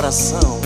coração.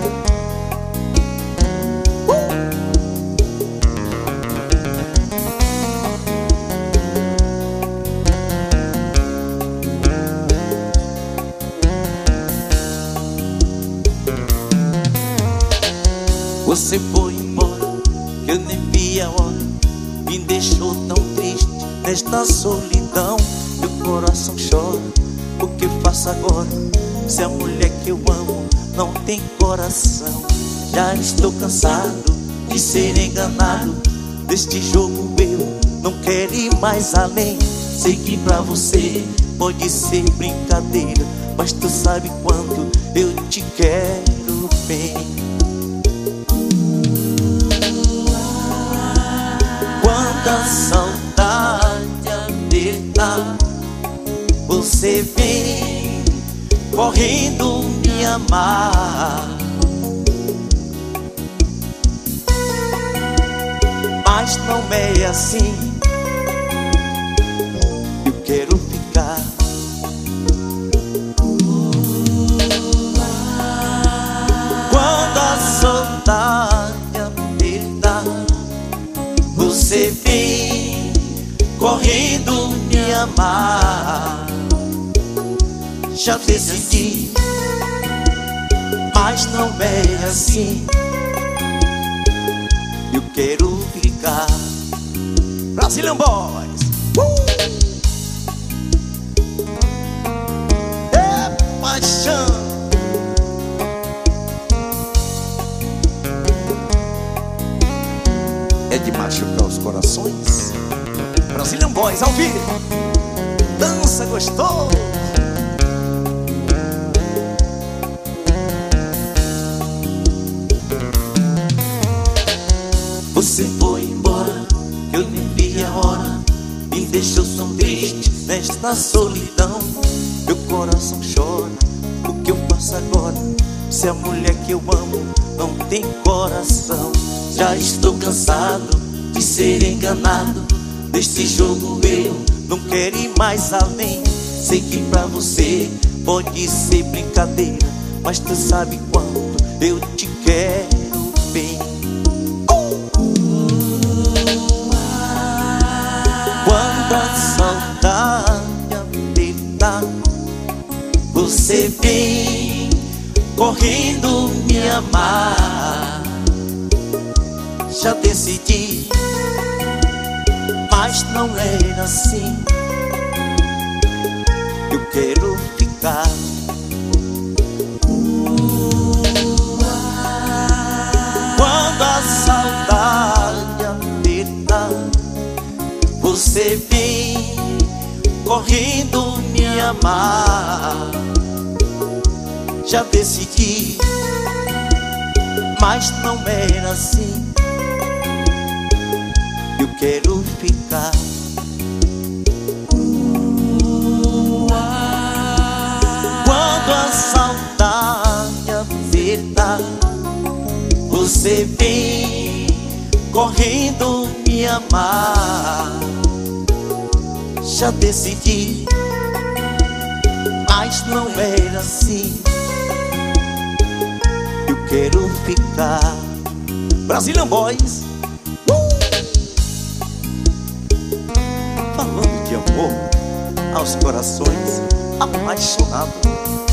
Você foi embora, que eu nem vi a hora, me deixou tão triste nesta solidão. Meu coração chora, o que faço agora? Se a mulher que eu amo não tem coração. Já estou cansado de ser enganado, deste jogo eu não quero ir mais além. Sei que pra você pode ser brincadeira, mas tu sabe quanto eu te quero bem. Quanta saudade aperta, você vem correndo me amar, mas não é assim. Eu quero ficar. Quando a saudade aperta, você vem correndo me amar. Já decidi, mas não é assim. Eu quero ficar. Brazilian Boys. É paixão. É de machucar os corações. Brazilian Boys ao vivo. Dança gostoso. Você foi embora, eu nem vi a hora, me deixou tão triste nesta solidão. Meu coração chora, o que eu faço agora? Se a mulher que eu amo não tem coração. Já estou cansado de ser enganado, deste jogo eu não quero ir mais além. Sei que pra você pode ser brincadeira, mas tu sabe quanto eu te quero bem. Quando a saudade aperta, você vem correndo me amar. Já decidi, mas não era assim. Eu quero ficar. Quando a saudade aperta, você vem correndo me amar. Já decidi, mas não era assim. Eu quero ficar. Quando a saudade aperta, você vem correndo me amar. Já decidi, mas não era assim. Eu quero ficar. Brazilian Boys. Falando de amor aos corações apaixonados.